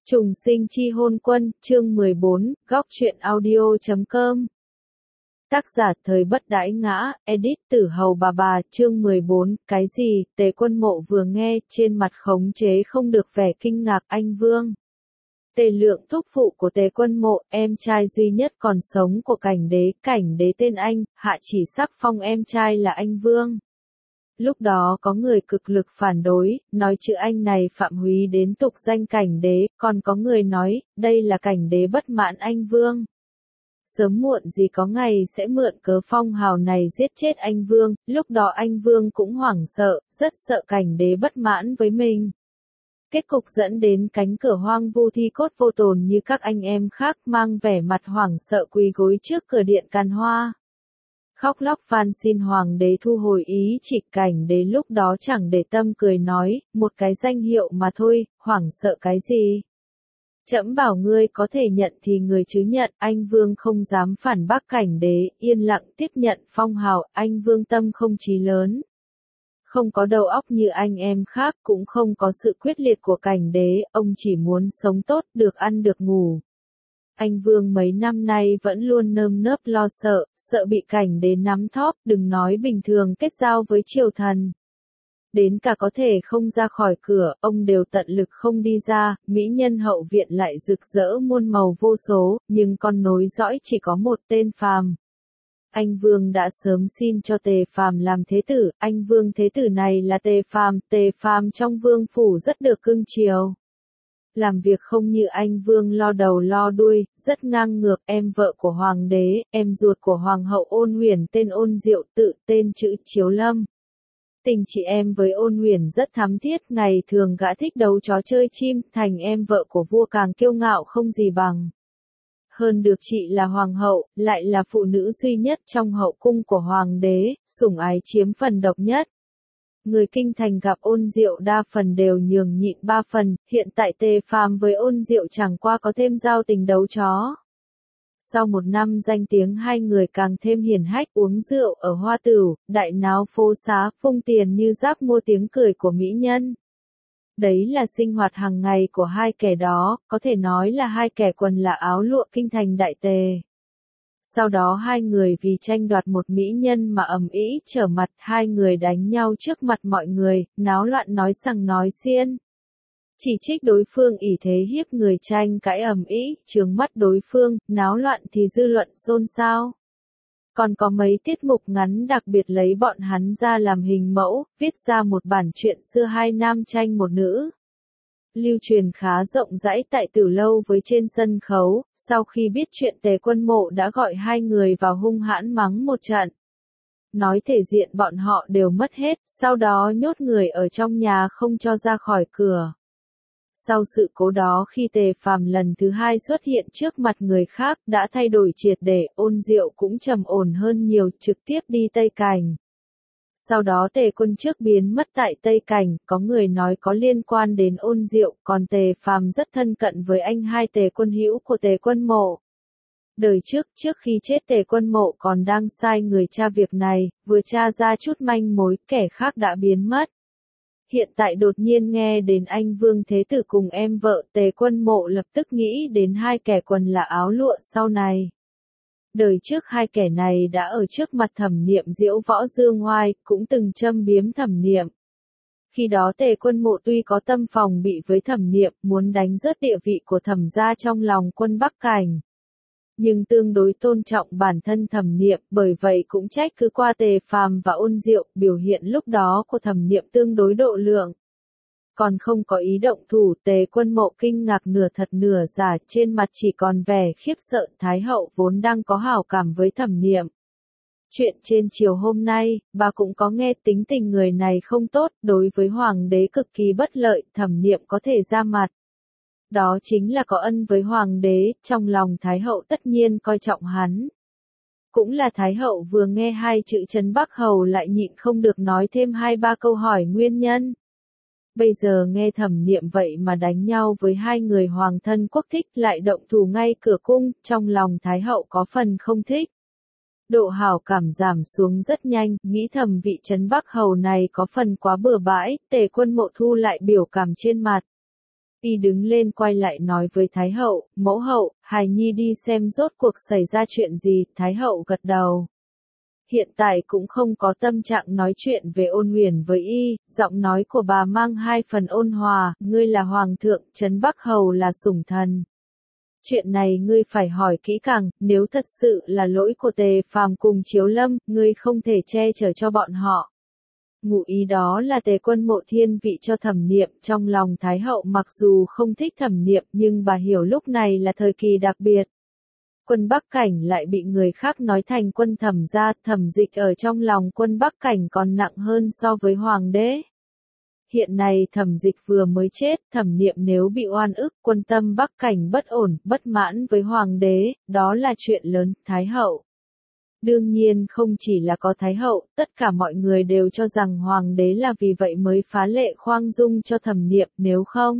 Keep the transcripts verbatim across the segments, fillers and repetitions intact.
Trùng sinh chi hôn quân, chương mười bốn, góc truyện audio chấm com. Tác giả thời bất đãi ngã, edit tử hầu bà bà, chương mười bốn, cái gì, Tề Quân Mộ vừa nghe, trên mặt khống chế không được vẻ kinh ngạc. Anh Vương. Tề Lượng thúc phụ của Tề Quân Mộ, em trai duy nhất còn sống của cảnh đế, cảnh đế tên anh, hạ chỉ sắc phong em trai là anh Vương. Lúc đó có người cực lực phản đối, nói chữ anh này phạm húy đến tục danh cảnh đế, còn có người nói, đây là cảnh đế bất mãn anh Vương. Sớm muộn gì có ngày sẽ mượn cớ phong hào này giết chết anh Vương, lúc đó anh Vương cũng hoảng sợ, rất sợ cảnh đế bất mãn với mình. Kết cục dẫn đến cánh cửa hoang vu thi cốt vô tồn như các anh em khác mang vẻ mặt hoảng sợ quỳ gối trước cửa điện Càn Hoa. Khóc lóc van xin hoàng đế thu hồi ý chỉ. Cảnh đế lúc đó chẳng để tâm cười nói, một cái danh hiệu mà thôi, hoảng sợ cái gì. Trẫm bảo ngươi có thể nhận thì người chứ nhận, anh Vương không dám phản bác cảnh đế, yên lặng tiếp nhận phong hào. Anh Vương tâm không trí lớn, không có đầu óc như anh em khác, cũng không có sự quyết liệt của cảnh đế, ông chỉ muốn sống tốt, được ăn được ngủ. Anh Vương mấy năm nay vẫn luôn nơm nớp lo sợ, sợ bị cảnh đế nắm thóp, đừng nói bình thường kết giao với triều thần. Đến cả có thể không ra khỏi cửa, ông đều tận lực không đi ra, mỹ nhân hậu viện lại rực rỡ muôn màu vô số, nhưng con nối dõi chỉ có một tên Phàm. Anh Vương đã sớm xin cho Tề Phàm làm thế tử, anh Vương thế tử này là Tề Phàm, Tề Phàm trong vương phủ rất được cưng chiều. Làm việc không như anh Vương lo đầu lo đuôi, rất ngang ngược. Em vợ của hoàng đế, em ruột của hoàng hậu Ôn Huyền tên Ôn Diệu, tự tên chữ Chiếu Lâm. Tình chị em với Ôn Huyền rất thắm thiết, ngày thường gã thích đấu chó chơi chim, thành em vợ của vua càng kiêu ngạo không gì bằng. Hơn được chị là hoàng hậu, lại là phụ nữ duy nhất trong hậu cung của hoàng đế, sủng ái chiếm phần độc nhất. Người kinh thành gặp Ôn Diệu đa phần đều nhường nhịn ba phần, hiện tại Tề Phàm với Ôn Diệu chẳng qua có thêm giao tình đấu chó. Sau một năm danh tiếng hai người càng thêm hiển hách, uống rượu ở hoa tửu, đại náo phố xá, phung tiền như giáp mua tiếng cười của mỹ nhân. Đấy là sinh hoạt hàng ngày của hai kẻ đó, có thể nói là hai kẻ quần là áo lụa kinh thành đại Tề. Sau đó hai người vì tranh đoạt một mỹ nhân mà ầm ĩ trở mặt, hai người đánh nhau trước mặt mọi người, náo loạn nói sằng nói xiên. Chỉ trích đối phương ỷ thế hiếp người, tranh cãi ầm ĩ, chướng mắt đối phương, náo loạn thì dư luận xôn xao. Còn có mấy tiết mục ngắn đặc biệt lấy bọn hắn ra làm hình mẫu, viết ra một bản truyện xưa hai nam tranh một nữ. Lưu truyền khá rộng rãi tại Tử Lâu với trên sân khấu, sau khi biết chuyện Tề Quân Mộ đã gọi hai người vào hung hãn mắng một trận. Nói thể diện bọn họ đều mất hết, sau đó nhốt người ở trong nhà không cho ra khỏi cửa. Sau sự cố đó khi Tề Phàm lần thứ hai xuất hiện trước mặt người khác đã thay đổi triệt để, Ôn Diệu cũng trầm ổn hơn nhiều, trực tiếp đi Tây Cảnh. Sau đó Tề Quân trước biến mất tại Tây Cảnh, có người nói có liên quan đến Ôn Diệu, còn Tề Phàm rất thân cận với anh hai Tề Quân Hữu của Tề Quân Mộ. Đời trước, trước khi chết Tề Quân Mộ còn đang sai người tra việc này, vừa tra ra chút manh mối, kẻ khác đã biến mất. Hiện tại đột nhiên nghe đến anh Vương Thế Tử cùng em vợ, Tề Quân Mộ lập tức nghĩ đến hai kẻ quần là áo lụa sau này. Đời trước hai kẻ này đã ở trước mặt Thẩm Niệm diễu võ dương oai, cũng từng châm biếm Thẩm Niệm. Khi đó Tề Quân Mộ tuy có tâm phòng bị với Thẩm Niệm, muốn đánh rớt địa vị của Thẩm gia trong lòng quân Bắc Cảnh, nhưng tương đối tôn trọng bản thân Thẩm Niệm, bởi vậy cũng trách cứ qua Tề Phàm và Ôn Diệu, biểu hiện lúc đó của Thẩm Niệm tương đối độ lượng. Còn không có ý động thủ, Tề Quân Mộ kinh ngạc nửa thật nửa giả, trên mặt chỉ còn vẻ khiếp sợ. Thái hậu vốn đang có hảo cảm với Thẩm Niệm. Chuyện trên chiều hôm nay, bà cũng có nghe tính tình người này không tốt, đối với hoàng đế cực kỳ bất lợi, Thẩm Niệm có thể ra mặt. Đó chính là có ân với hoàng đế, trong lòng Thái hậu tất nhiên coi trọng hắn. Cũng là Thái hậu vừa nghe hai chữ Trấn Bắc Hầu lại nhịn không được nói thêm hai ba câu hỏi nguyên nhân. Bây giờ nghe Thẩm Niệm vậy mà đánh nhau với hai người hoàng thân quốc thích lại động thủ ngay cửa cung, trong lòng Thái hậu có phần không thích. Độ hảo cảm giảm xuống rất nhanh, nghĩ thầm vị Trấn Bắc Hầu này có phần quá bừa bãi, Tề Quân Mộ thu lại biểu cảm trên mặt. Y đứng lên quay lại nói với Thái hậu, mẫu hậu, hài nhi đi xem rốt cuộc xảy ra chuyện gì, Thái hậu gật đầu. Hiện tại cũng không có tâm trạng nói chuyện về Ôn Huyền với y, giọng nói của bà mang hai phần ôn hòa, ngươi là hoàng thượng, Trấn Bắc Hầu là sủng thần. Chuyện này ngươi phải hỏi kỹ càng, nếu thật sự là lỗi của Tề Phàm cùng Chiếu Lâm, ngươi không thể che chở cho bọn họ. Ngụ ý đó là Tề Quân Mộ thiên vị cho Thẩm Niệm, trong lòng Thái hậu mặc dù không thích Thẩm Niệm nhưng bà hiểu lúc này là thời kỳ đặc biệt. Quân Bắc Cảnh lại bị người khác nói thành quân Thẩm gia, Thẩm Dịch ở trong lòng quân Bắc Cảnh còn nặng hơn so với hoàng đế. Hiện nay Thẩm Dịch vừa mới chết, Thẩm Niệm nếu bị oan ức, quân tâm Bắc Cảnh bất ổn, bất mãn với hoàng đế, đó là chuyện lớn, Thái hậu. Đương nhiên không chỉ là có Thái hậu, tất cả mọi người đều cho rằng hoàng đế là vì vậy mới phá lệ khoan dung cho Thẩm Niệm, nếu không,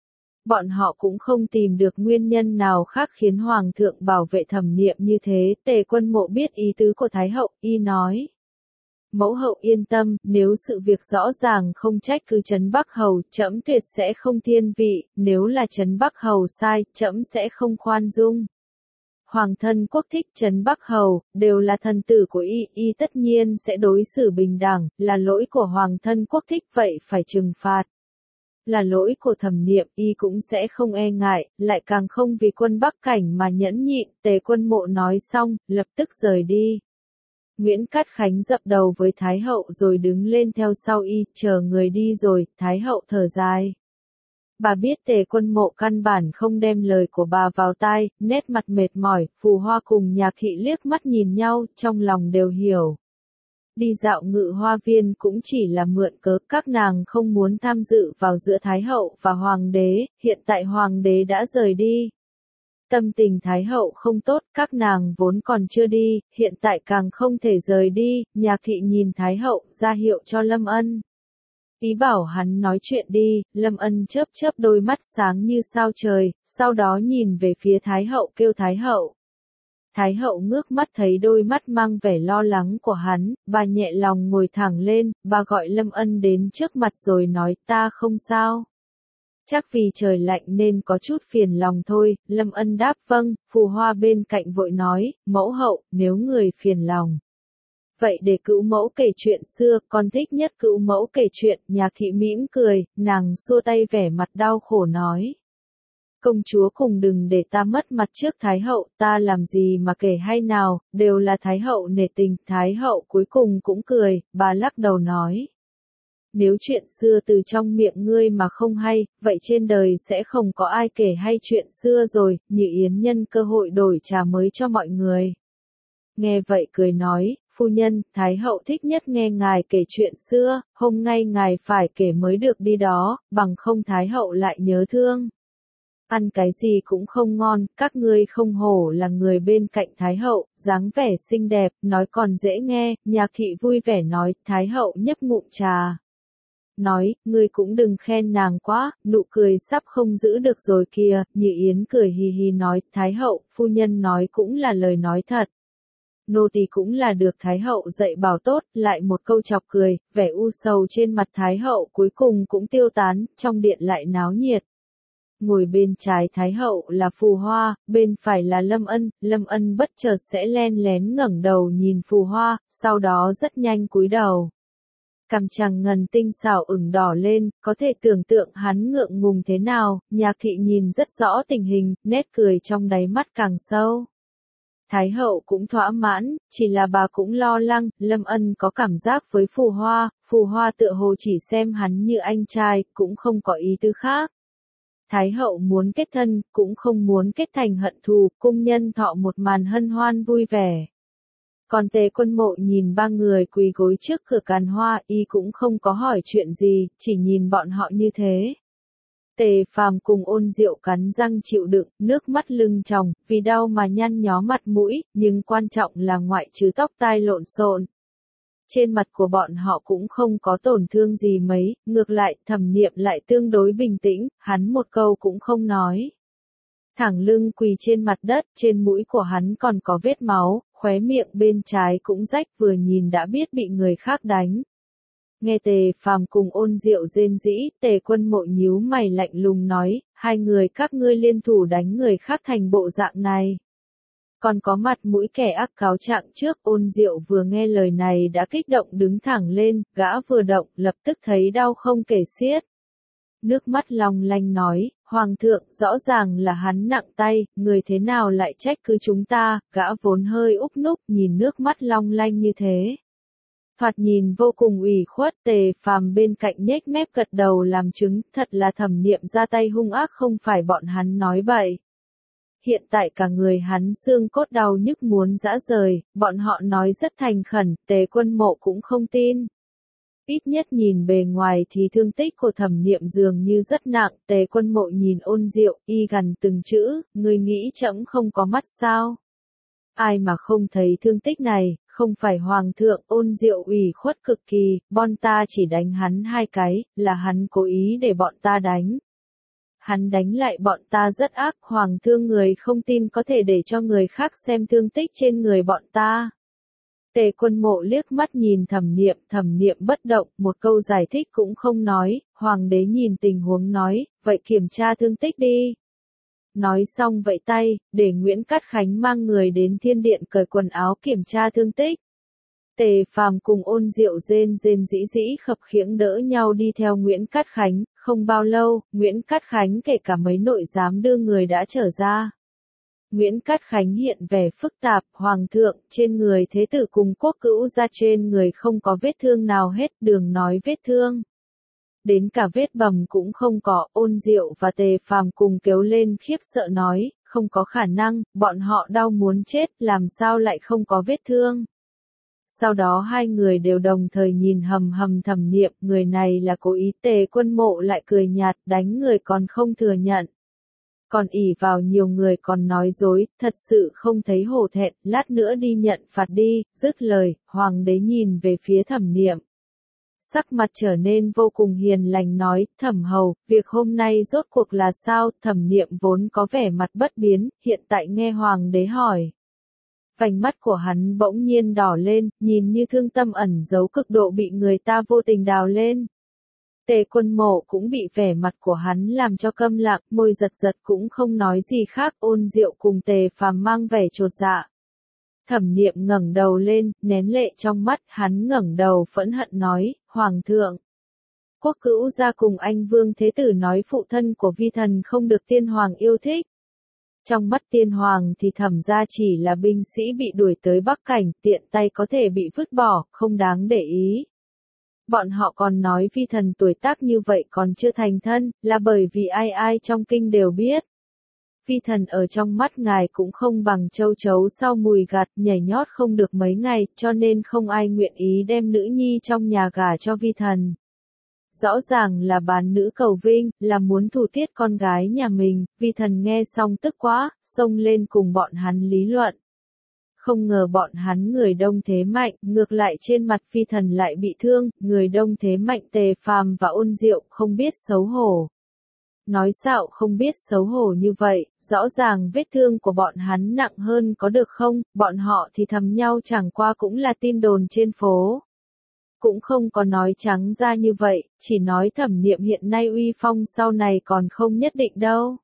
bọn họ cũng không tìm được nguyên nhân nào khác khiến hoàng thượng bảo vệ Thẩm Niệm như thế. Tề Quân Mộ biết ý tứ của Thái hậu, y nói: mẫu hậu yên tâm, nếu sự việc rõ ràng không trách cứ Trấn Bắc Hầu, trẫm tuyệt sẽ không thiên vị, nếu là Trấn Bắc Hầu sai, trẫm sẽ không khoan dung. Hoàng thân quốc thích Trấn Bắc Hầu, đều là thần tử của y, y tất nhiên sẽ đối xử bình đẳng, là lỗi của hoàng thân quốc thích vậy phải trừng phạt. Là lỗi của Thẩm Niệm, y cũng sẽ không e ngại, lại càng không vì quân Bắc Cảnh mà nhẫn nhịn. Tề Quân Mộ nói xong, lập tức rời đi. Nguyễn Cát Khánh dập đầu với Thái hậu rồi đứng lên theo sau y, chờ người đi rồi, Thái hậu thở dài. Bà biết Tề Quân Mộ căn bản không đem lời của bà vào tai, nét mặt mệt mỏi, Phù Hoa cùng Nhạc Thị liếc mắt nhìn nhau, trong lòng đều hiểu. Đi dạo Ngự Hoa Viên cũng chỉ là mượn cớ, các nàng không muốn tham dự vào giữa Thái hậu và Hoàng đế, hiện tại Hoàng đế đã rời đi. Tâm tình Thái hậu không tốt, các nàng vốn còn chưa đi, hiện tại càng không thể rời đi. Nhạc Thị nhìn Thái hậu, ra hiệu cho Lâm Ân. Ý bảo hắn nói chuyện đi, Lâm Ân chớp chớp đôi mắt sáng như sao trời, sau đó nhìn về phía Thái hậu kêu Thái hậu. Thái hậu ngước mắt thấy đôi mắt mang vẻ lo lắng của hắn, bà nhẹ lòng ngồi thẳng lên, bà gọi Lâm Ân đến trước mặt rồi nói ta không sao. Chắc vì trời lạnh nên có chút phiền lòng thôi, Lâm Ân đáp vâng. Phù Hoa bên cạnh vội nói, mẫu hậu, nếu người phiền lòng. Vậy để cữu mẫu kể chuyện xưa, con thích nhất cữu mẫu kể chuyện. Nhạc Thị mỉm cười, nàng xua tay vẻ mặt đau khổ nói. Công chúa cùng đừng để ta mất mặt trước Thái hậu, ta làm gì mà kể hay nào, đều là Thái hậu nể tình. Thái hậu cuối cùng cũng cười, bà lắc đầu nói. Nếu chuyện xưa từ trong miệng ngươi mà không hay, vậy trên đời sẽ không có ai kể hay chuyện xưa rồi. Như Yến nhân cơ hội đổi trà mới cho mọi người. Nghe vậy cười nói, phu nhân, Thái hậu thích nhất nghe ngài kể chuyện xưa, hôm nay ngài phải kể mới được đi đó, bằng không Thái hậu lại nhớ thương. Ăn cái gì cũng không ngon, các ngươi không hổ là người bên cạnh Thái hậu, dáng vẻ xinh đẹp, nói còn dễ nghe. Nhạc Thị vui vẻ nói, Thái hậu nhấp ngụm trà. Nói, ngươi cũng đừng khen nàng quá, nụ cười sắp không giữ được rồi kìa. Như Yến cười hì hì nói, Thái hậu, phu nhân nói cũng là lời nói thật. Nô tỳ cũng là được Thái hậu dạy bảo tốt. Lại một câu chọc cười, vẻ u sầu trên mặt Thái hậu cuối cùng cũng tiêu tán, trong điện lại náo nhiệt. Ngồi bên trái Thái hậu là Phù Hoa, bên phải là Lâm Ân. Lâm Ân bất chợt sẽ len lén ngẩng đầu nhìn Phù Hoa, sau đó rất nhanh cúi đầu. Cằm chàng ngần tinh xảo ửng đỏ lên, có thể tưởng tượng hắn ngượng ngùng thế nào. Nhạc Thị nhìn rất rõ tình hình, nét cười trong đáy mắt càng sâu. Thái hậu cũng thỏa mãn, chỉ là bà cũng lo lắng. Lâm Ân có cảm giác với Phù Hoa, Phù Hoa tựa hồ chỉ xem hắn như anh trai, cũng không có ý tứ khác. Thái hậu muốn kết thân, cũng không muốn kết thành hận thù, cung nhân thọ một màn hân hoan vui vẻ. Còn Tề Quân Mộ nhìn ba người quỳ gối trước cửa Càn Hoa, y cũng không có hỏi chuyện gì, chỉ nhìn bọn họ như thế. Tề Phàm cùng Ôn Diệu cắn răng chịu đựng, nước mắt lưng tròng, vì đau mà nhăn nhó mặt mũi, nhưng quan trọng là ngoại trừ tóc tai lộn xộn. Trên mặt của bọn họ cũng không có tổn thương gì mấy, ngược lại, Thẩm Niệm lại tương đối bình tĩnh, hắn một câu cũng không nói. Thẳng lưng quỳ trên mặt đất, trên mũi của hắn còn có vết máu, khóe miệng bên trái cũng rách, vừa nhìn đã biết bị người khác đánh. Nghe Tề Phàm cùng Ôn Diệu rên rỉ, Tề Quân Mộ nhíu mày lạnh lùng nói, hai người các ngươi liên thủ đánh người khác thành bộ dạng này. Còn có mặt mũi kẻ ác cáo trạng trước. Ôn Diệu vừa nghe lời này đã kích động đứng thẳng lên, gã vừa động, lập tức thấy đau không kể xiết. Nước mắt long lanh nói, Hoàng thượng, rõ ràng là hắn nặng tay, người thế nào lại trách cứ chúng ta, gã vốn hơi úp núp, nhìn nước mắt long lanh như thế. Thoạt nhìn vô cùng ủy khuất. Tề Phàm bên cạnh nhếch mép gật đầu làm chứng, thật là Thẩm Niệm ra tay hung ác, không phải bọn hắn nói bậy. Hiện tại cả người hắn xương cốt đau nhức muốn giã rời, bọn họ nói rất thành khẩn, Tề Quân Mộ cũng không tin. Ít nhất nhìn bề ngoài thì thương tích của Thẩm Niệm dường như rất nặng. Tề Quân Mộ nhìn Ôn Diệu, y gần từng chữ, ngươi nghĩ trẫm không có mắt sao? Ai mà không thấy thương tích này, không phải Hoàng thượng. Ôn Diệu ủy khuất cực kỳ, bọn ta chỉ đánh hắn hai cái, là hắn cố ý để bọn ta đánh. Hắn đánh lại bọn ta rất ác, Hoàng thương người không tin có thể để cho người khác xem thương tích trên người bọn ta. Tề Quân Mộ liếc mắt nhìn Thẩm Niệm, Thẩm Niệm bất động, một câu giải thích cũng không nói. Hoàng đế nhìn tình huống nói, vậy kiểm tra thương tích đi. Nói xong vẫy tay, để Nguyễn Cát Khánh mang người đến thiên điện cởi quần áo kiểm tra thương tích. Tề Phàm cùng Ôn Diệu rên rên rĩ rĩ khập khiễng đỡ nhau đi theo Nguyễn Cát Khánh. Không bao lâu, Nguyễn Cát Khánh kể cả mấy nội giám đưa người đã trở ra. Nguyễn Cát Khánh hiện vẻ phức tạp, Hoàng thượng, trên người thế tử cùng quốc cữu ra trên người không có vết thương nào hết, đừng nói vết thương. Đến cả vết bầm cũng không có. Ôn Diệu và Tề Phàm cùng kêu lên khiếp sợ nói, không có khả năng, bọn họ đau muốn chết, làm sao lại không có vết thương. Sau đó hai người đều đồng thời nhìn hầm hầm Thẩm Niệm, người này là cố ý. Tề Quân Mộ lại cười nhạt, đánh người còn không thừa nhận. Còn ỷ vào nhiều người còn nói dối, thật sự không thấy hổ thẹn, lát nữa đi nhận phạt đi. Dứt lời, Hoàng đế nhìn về phía Thẩm Niệm. Sắc mặt trở nên vô cùng hiền lành nói, Thẩm hầu, việc hôm nay rốt cuộc là sao? Thẩm Niệm vốn có vẻ mặt bất biến, hiện tại nghe Hoàng đế hỏi. Vành mắt của hắn bỗng nhiên đỏ lên, nhìn như thương tâm ẩn giấu cực độ bị người ta vô tình đào lên. Tề Quân Mộ cũng bị vẻ mặt của hắn làm cho câm lặng, môi giật giật cũng không nói gì khác. Ôn Diệu cùng Tề Phàm mang vẻ chột dạ. Thẩm Niệm ngẩng đầu lên, nén lệ trong mắt, hắn ngẩng đầu phẫn hận nói, Hoàng thượng. Quốc cữu ra cùng anh Vương Thế Tử nói phụ thân của vi thần không được tiên hoàng yêu thích. Trong mắt tiên hoàng thì Thẩm gia chỉ là binh sĩ bị đuổi tới Bắc Cảnh, tiện tay có thể bị vứt bỏ, không đáng để ý. Bọn họ còn nói vi thần tuổi tác như vậy còn chưa thành thân, là bởi vì ai ai trong kinh đều biết. Vi thần ở trong mắt ngài cũng không bằng châu chấu sau mùi gặt, nhảy nhót không được mấy ngày, cho nên không ai nguyện ý đem nữ nhi trong nhà gả cho vi thần. Rõ ràng là bán nữ cầu vinh, là muốn thủ tiết con gái nhà mình. Vi thần nghe xong tức quá, xông lên cùng bọn hắn lý luận. Không ngờ bọn hắn người đông thế mạnh, ngược lại trên mặt vi thần lại bị thương. Người đông thế mạnh Tề Phàm và Ôn Diệu không biết xấu hổ. Nói xạo không biết xấu hổ như vậy, rõ ràng vết thương của bọn hắn nặng hơn có được không, bọn họ thì thầm nhau chẳng qua cũng là tin đồn trên phố. Cũng không có nói trắng ra như vậy, chỉ nói Thẩm Niệm hiện nay uy phong sau này còn không nhất định đâu.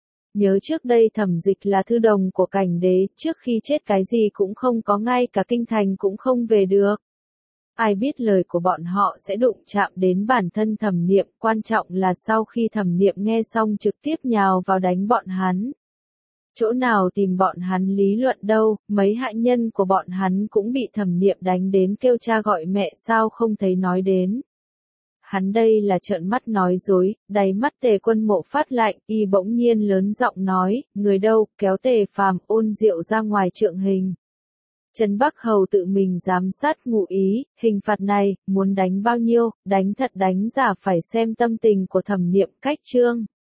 Nhớ trước đây Thẩm Dịch là thư đồng của Cảnh đế, trước khi chết cái gì cũng không có, ngay cả kinh thành cũng không về được. Ai biết lời của bọn họ sẽ đụng chạm đến bản thân Thẩm Niệm, quan trọng là sau khi Thẩm Niệm nghe xong trực tiếp nhào vào đánh bọn hắn. Chỗ nào tìm bọn hắn lý luận đâu, mấy hạ nhân của bọn hắn cũng bị Thẩm Niệm đánh đến kêu cha gọi mẹ, sao không thấy nói đến. Hắn đây là trợn mắt nói dối. Đáy mắt Tề Quân Mộ phát lạnh, y bỗng nhiên lớn giọng nói, người đâu, kéo Tề Phàm, Ôn Diệu ra ngoài trượng hình. Trấn Bắc Hầu tự mình giám sát ngụ ý, hình phạt này, muốn đánh bao nhiêu, đánh thật đánh giả phải xem tâm tình của Thẩm Niệm. Cách chương